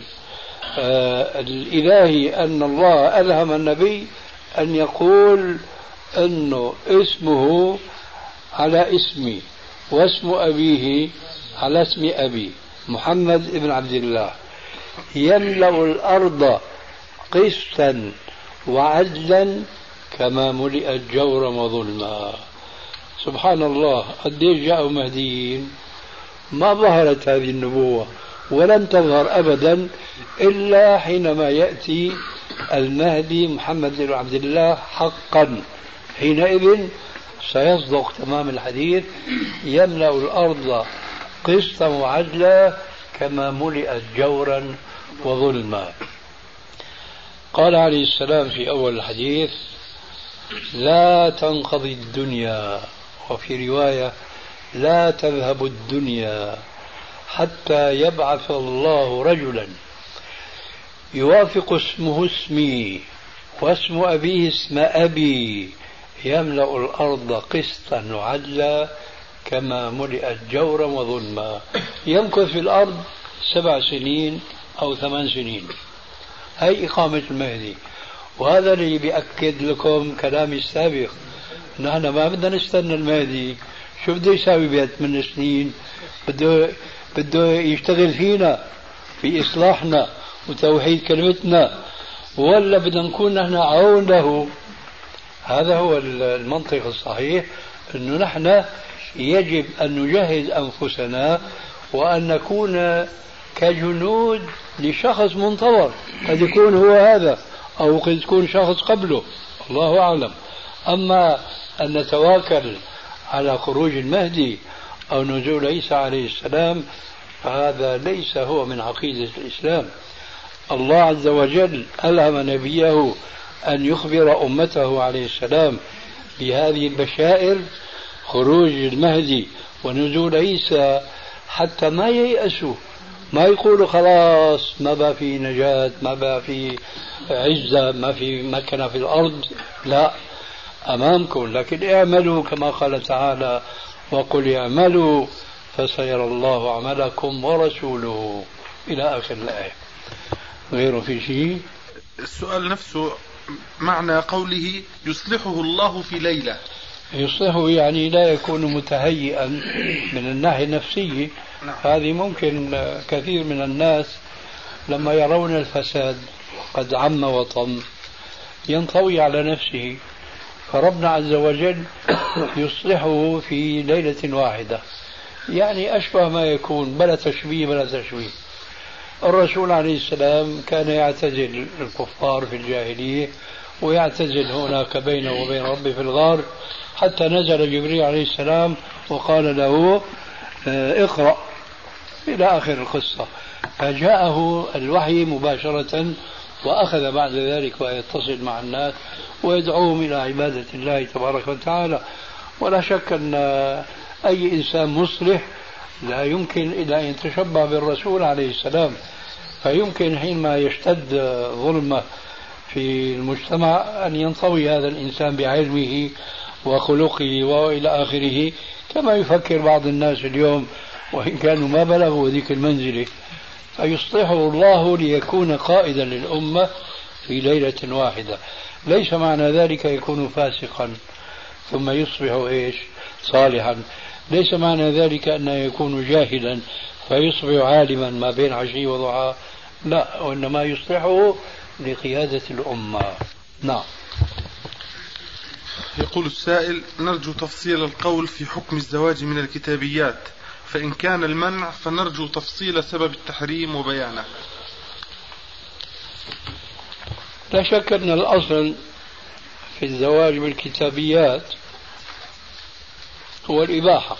الإلهي أن الله ألهم النبي أن يقول أنه اسمه على اسمي واسم أبيه على اسم أبي محمد بن عبد الله، يملأ الأرض قسطا وعدلا كما ملئت جورا وظلما. سبحان الله، قديش جاءوا مهديين ما ظهرت هذه النبوة ولن تظهر أبدا إلا حينما يأتي المهدي محمد بن عبد الله حقا. حينئذ سيصدق تمام الحديث: يملأ الأرض قسطا وعدلا كما ملئت جورا وظلما. قال عليه السلام في أول الحديث: لا تنقضي الدنيا، وفي رواية: لا تذهب الدنيا حتى يبعث الله رجلا يوافق اسمه اسمي واسم أبيه اسم أبي، يملأ الأرض قسطا وعدلا كما ملئت جورا وظلما. يمكث في الأرض 7 سنين أو 8 سنين. هي إقامة المهدي. وهذا اللي بيأكد لكم كلامي السابق، نحن ما بدنا نستنى المهدي. شو بده يساوي ب8 سنين؟ بده يشتغل فينا في إصلاحنا وتوحيد كلمتنا، ولا بدنا نكون نحن عون له؟ هذا هو المنطق الصحيح، أنه نحن يجب أن نجهز أنفسنا وأن نكون كجنود لشخص منتظر، قد يكون هو هذا أو قد يكون شخص قبله، الله أعلم. أما أن نتواكل على خروج المهدي أو نزول عيسى عليه السلام فهذا ليس هو من عقيدة الإسلام. الله عز وجل ألهم نبيه أن يخبر أمته عليه السلام بهذه البشائر، خروج المهدي ونزول عيسى، حتى ما ييأسوا، ما يقولوا خلاص ما بقى في نجاة، ما بقى في عزة، ما في مكنة في الأرض. لا، أمامكم، لكن اعملوا كما قال تعالى: وقل اعملوا فسيرى الله عملكم ورسوله، إلى آخر الآية. غيره في شيء؟ السؤال نفسه معنى قوله يصلحه الله في ليلة. يصلحه يعني لا يكون متهيئا من الناحية النفسية. هذه ممكن كثير من الناس لما يرون الفساد قد عم وطم ينطوي على نفسه، فربنا عز وجل يصلحه في ليلة واحدة. يعني أشبه ما يكون، بلا تشبيه بلا تشبيه. الرسول عليه السلام كان يعتزل الكفار في الجاهلية، ويعتزل هناك بينه وبين ربه في الغار، حتى نزل جبريل عليه السلام وقال له اقرأ إلى آخر القصة، فجاءه الوحي مباشرة، وأخذ بعد ذلك ويتصل مع الناس ويدعوهم إلى عبادة الله تبارك وتعالى. ولا شك أن أي إنسان مصلح لا يمكن إلا أن يتشبه بالرسول عليه السلام، فيمكن حينما يشتد ظلمه في المجتمع أن ينطوي هذا الإنسان بعلمه وخلقه وإلى آخره، كما يفكر بعض الناس اليوم وإن كانوا ما بلغوا ذيك المنزلة، فيصلحه الله ليكون قائدا للأمة في ليلة واحدة. ليس معنى ذلك يكون فاسقا ثم يصبح صالحا، ليس معنى ذلك أنه يكون جاهلا فيصبح عالما ما بين عشي وضحى، لا، وإنما يصلحه لقيادة الأمة. نعم. يقول السائل: نرجو تفصيل القول في حكم الزواج من الكتابيات، فإن كان المنع فنرجو تفصيل سبب التحريم وبيانه. لا شك أن الأصل في الزواج بالكتابيات هو الإباحة،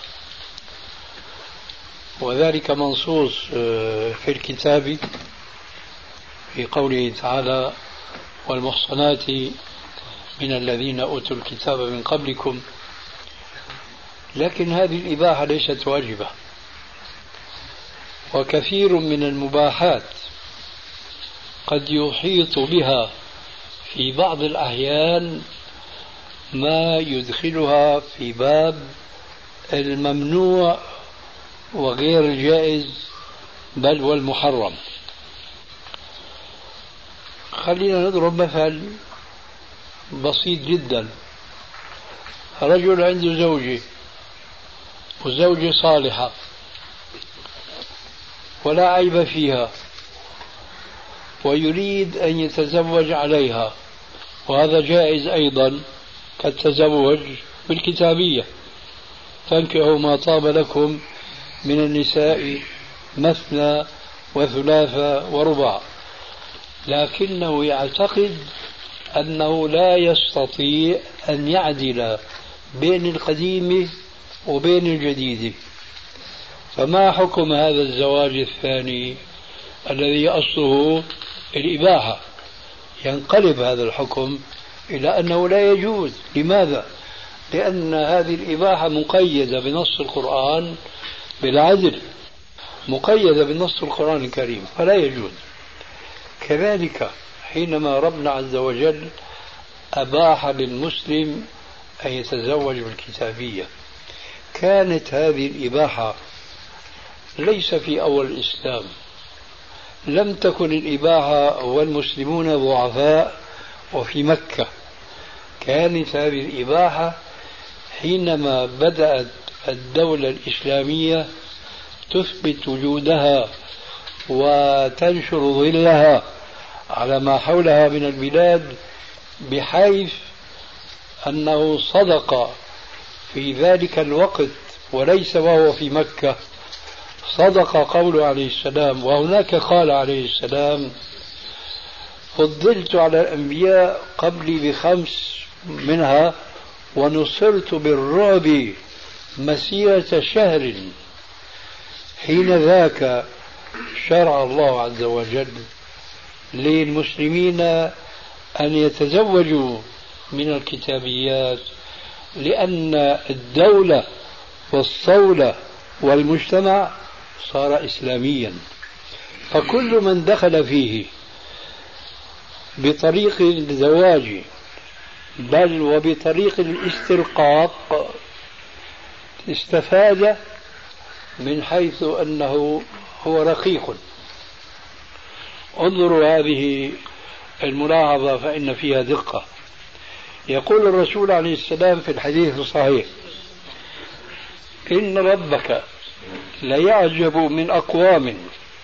وذلك منصوص في الكتاب في قوله تعالى: والمحصنات من الذين أوتوا الكتاب من قبلكم. لكن هذه الإباحة ليست واجبة، وكثير من المباحات قد يحيط بها في بعض الأحيان ما يدخلها في باب الممنوع وغير الجائز بل والمحرم. خلينا نضرب مثل بسيط جدا. رجل عنده زوجة وزوجة صالحة ولا عيب فيها، ويريد أن يتزوج عليها، وهذا جائز أيضا كالتزوج بالكتابية: تنكحوا ما طاب لكم من النساء مثنى وثلاث ورباع. لكنه يعتقد أنه لا يستطيع أن يعدل بين القديم وبين الجديد. فما حكم هذا الزواج الثاني الذي أصله الإباحة؟ ينقلب هذا الحكم إلى أنه لا يجوز. لماذا؟ لأن هذه الإباحة مقيدة بنص القرآن بالعدل، مقيدة بنص القرآن الكريم، فلا يجوز. كذلك حينما ربنا عز وجل أباح للمسلم أن يتزوج بالكتابية، كانت هذه الإباحة ليس في أول الإسلام، لم تكن الإباحة والمسلمون ضعفاء وفي مكة. كانت هذه الإباحة حينما بدأت الدولة الإسلامية تثبت وجودها وتنشر ظلها على ما حولها من البلاد، بحيث أنه صدق في ذلك الوقت وليس وهو في مكة، صدق قوله عليه السلام. وهناك قال عليه السلام: فضلت على الأنبياء قبلي بخمس منها ونصرت بالرعب مسيرة شهر. حين ذاك شرع الله عز وجل للمسلمين أن يتزوجوا من الكتابيات، لأن الدولة والصولة والمجتمع صار إسلاميا، فكل من دخل فيه بطريق الزواج بل وبطريق الاسترقاق استفاد من حيث أنه هو رقيق. انظروا هذه الملاحظة فإن فيها دقة. يقول الرسول عليه السلام في الحديث الصحيح: إن ربك ليعجب من أقوام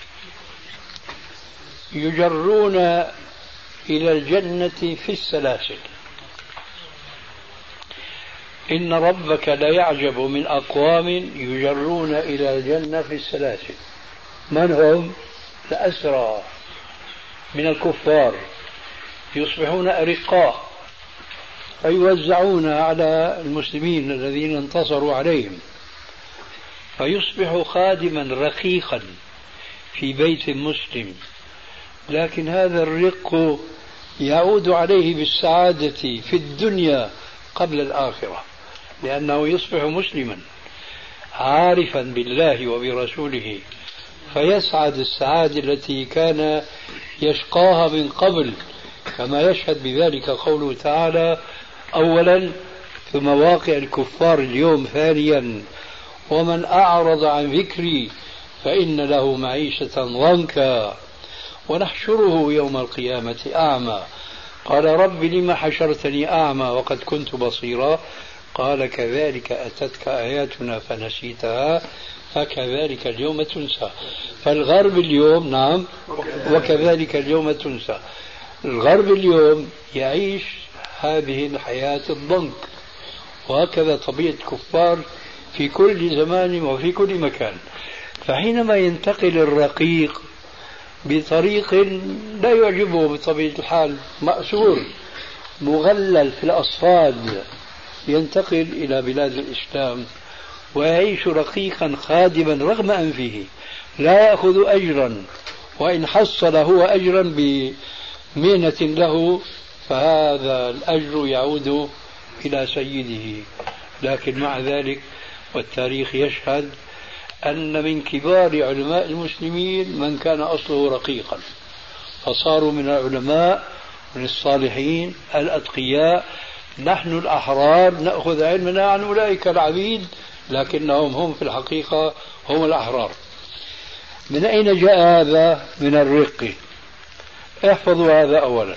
يجرون إلى الجنة في السلاسل. إن ربك ليعجب من أقوام يجرون إلى الجنة في السلاسل. من هم؟ الأسرى من الكفار يصبحون أرقاء فيوزعون على المسلمين الذين انتصروا عليهم، فيصبح خادما رقيقا في بيت مسلم، لكن هذا الرق يعود عليه بالسعادة في الدنيا قبل الآخرة، لأنه يصبح مسلما عارفا بالله وبرسوله، فيسعد السعادة التي كان يشقاها من قبل، كما يشهد بذلك قوله تعالى أولا ثم واقع الكفار اليوم ثانيا ومن أعرض عن ذكري فإن له معيشة ضنكا ونحشره يوم القيامة أعمى قال رب لم حشرتني أعمى وقد كنت بصيرا قال كذلك أتتك آياتنا فنسيتها فكذلك اليوم تنسى. فالغرب اليوم نعم وكذلك اليوم تنسى، الغرب اليوم يعيش هذه الحياة الضنك، وهكذا طبيعة الكفار في كل زمان وفي كل مكان. فحينما ينتقل الرقيق بطريق لا يعجبه بطبيعة الحال، مأسور مغلل في الأصفاد، ينتقل إلى بلاد الإسلام ويعيش رقيقا خادما رغم أنفه لا يأخذ أجرا، وإن حصل هو أجرا بمهنة له فهذا الأجر يعود إلى سيده. لكن مع ذلك والتاريخ يشهد أن من كبار علماء المسلمين من كان أصله رقيقا فصاروا من العلماء من الصالحين الأتقياء. نحن الأحرار نأخذ علمنا عن أولئك العبيد لكنهم هم في الحقيقة هم الأحرار. من أين جاء هذا؟ من الرق. احفظوا هذا أولا.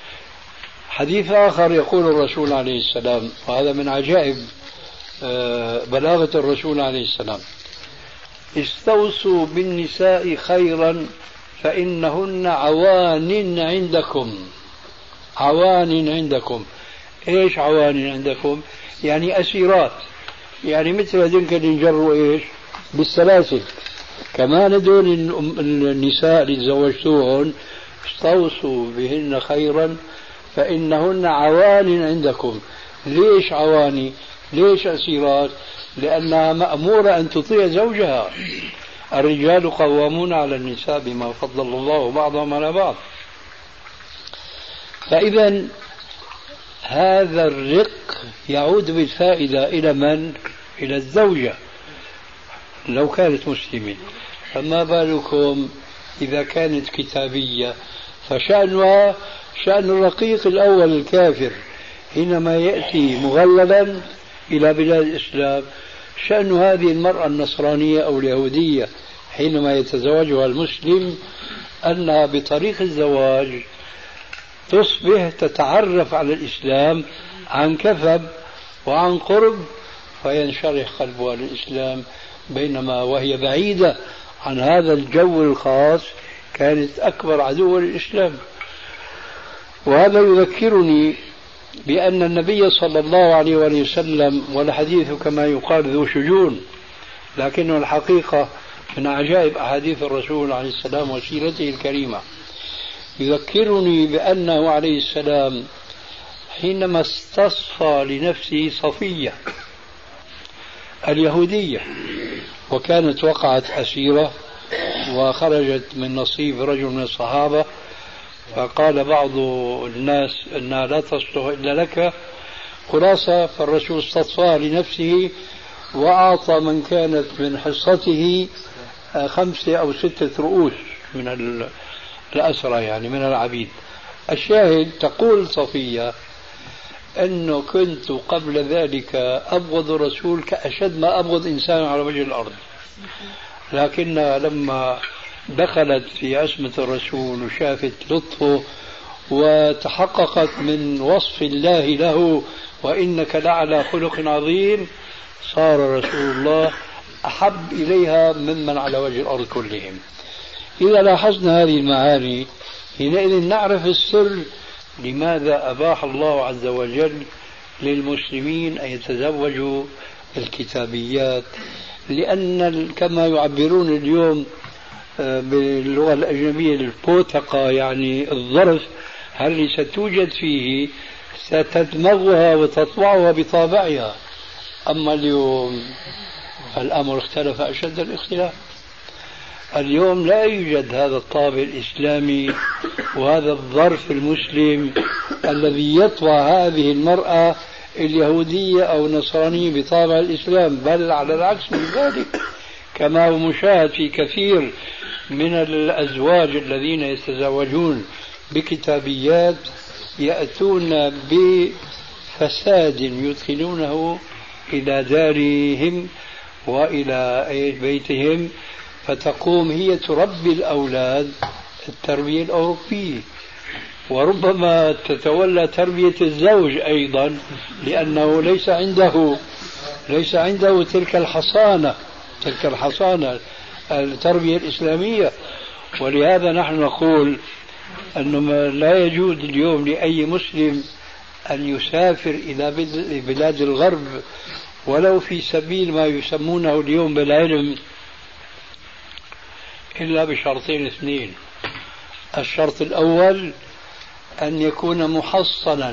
حديث آخر يقول الرسول عليه السلام، وهذا من عجائب بلاغة الرسول عليه السلام، استوصوا بالنساء خيرا فإنهن عوان عندكم. عوان عندكم. ايش عوان عندكم؟ يعني أسيرات، يعني مثل هذول اللي ينجروا ايش بالسلاسل. كمان هذول النساء اللي تزوجتوهن استوصوا بهن خيرا فإنهن عوان عندكم. ليش عواني؟ ليش أسيرات؟ لأنها مأمورة أن تطيع زوجها. الرجال قوامون على النساء بما فضل الله بعضهم على بعض. فإذا هذا الرق يعود بالفائدة إلى من؟ إلى الزوجة لو كانت مسلمة. فما بالكم إذا كانت كتابية؟ فشأنها شأن الرقيق الأول الكافر حينما يأتي مغللا إلى بلاد الإسلام، شأن هذه المرأة النصرانية أو اليهودية حينما يتزوجها المسلم أنها بطريق الزواج تصبح تتعرف على الإسلام عن كثب وعن قرب فينشرح قلبها للإسلام، بينما وهي بعيدة عن هذا الجو الخاص كانت أكبر عدو للإسلام. وهذا يذكرني بأن النبي صلى الله عليه وسلم، والحديث كما يقال ذو شجون لكنه الحقيقة من عجائب أحاديث الرسول عليه السلام وسيرته الكريمة، يذكرني بأنه عليه السلام حينما استصفى لنفسه صفية اليهودية وكانت وقعت أسيرة وخرجت من نصيب رجل من الصحابة، فقال بعض الناس أنها لا تصلح إلا لك، خلاصة فالرسول استصفاها لنفسه وأعطى من كانت من حصته 5 أو 6 رؤوس من الأسرى يعني من العبيد. الشاهد تقول صفية أنه كنت قبل ذلك أبغض الرسول كأشد ما أبغض إنسان على وجه الأرض، لكن لما دخلت في عصمة الرسول وشافت لطفه وتحققت من وصف الله له وإنك لعلى خلق عظيم، صار رسول الله أحب إليها ممن على وجه الأرض كلهم. إذا لاحظنا هذه المعاني حينئذ نعرف السر لماذا أباح الله عز وجل للمسلمين أن يتزوجوا الكتابيات، لأن كما يعبرون اليوم باللغة الأجنبية البوتقة، يعني الظرف هل ستوجد فيه ستدمغها وتطبعها بطابعها. أما اليوم الأمر اختلف أشد الاختلاف. اليوم لا يوجد هذا الطابع الإسلامي وهذا الظرف المسلم الذي يطبع هذه المرأة اليهودية أو النصرانية بطابع الإسلام، بل على العكس من ذلك، كما هو مشاهد في كثير من الأزواج الذين يتزوجون بكتابيات يأتون بفساد يدخلونه إلى دارهم وإلى بيتهم، فتقوم هي تربي الأولاد التربية الأوروبية، وربما تتولى تربية الزوج أيضا، لأنه ليس عنده تلك الحصانة التربية الإسلامية. ولهذا نحن نقول أنه لا يجوز اليوم لأي مسلم أن يسافر إلى بلاد الغرب ولو في سبيل ما يسمونه اليوم بالعلم، إلا بشرطين اثنين. الشرط الأول أن يكون محصنا،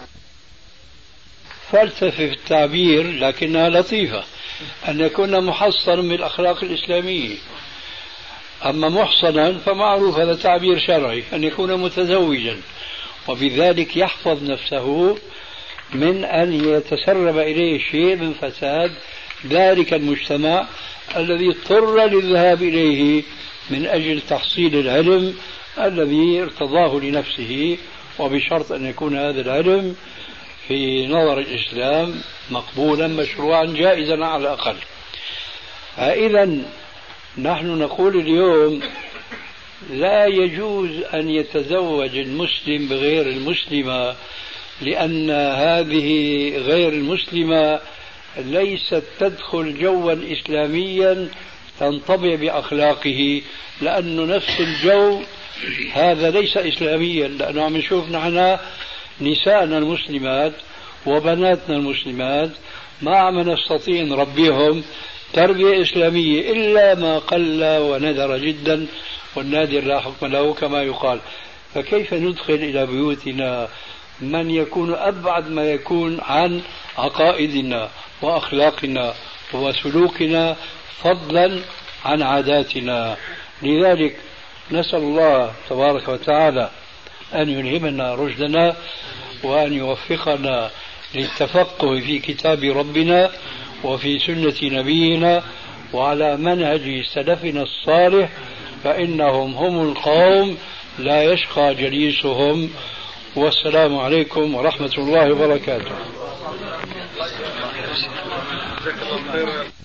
فلسفة في التعبير لكنها لطيفة، أن يكون محصنا بالأخلاق الإسلامية. أما محصنا فمعروف هذا تعبير شرعي، أن يكون متزوجا، وبذلك يحفظ نفسه من أن يتسرب إليه شيء من فساد ذلك المجتمع الذي اضطر للذهاب إليه من أجل تحصيل العلم الذي ارتضاه لنفسه، وبشرط أن يكون هذا العلم في نظر الإسلام مقبولا مشروعا جائزا على الأقل. فإذا نحن نقول اليوم لا يجوز أن يتزوج المسلم بغير المسلمة، لأن هذه غير المسلمة ليست تدخل جوا إسلاميا تنطبع بأخلاقه، لأنه نفس الجو هذا ليس إسلاميا. لأنه عم نشوف نحن نسائنا المسلمات وبناتنا المسلمات ما عم نستطيع نربيهم تربية إسلامية إلا ما قل وندر جدا، والنادر لا حكم له كما يقال. فكيف ندخل إلى بيوتنا من يكون أبعد ما يكون عن عقائدنا وأخلاقنا وسلوكنا فضلا عن عاداتنا؟ لذلك نسأل الله تبارك وتعالى أن يلهمنا رشدنا وأن يوفقنا للتفقه في كتاب ربنا وفي سنة نبينا وعلى منهج سلفنا الصالح، فإنهم هم القوم لا يشقى جليسهم. والسلام عليكم ورحمة الله وبركاته.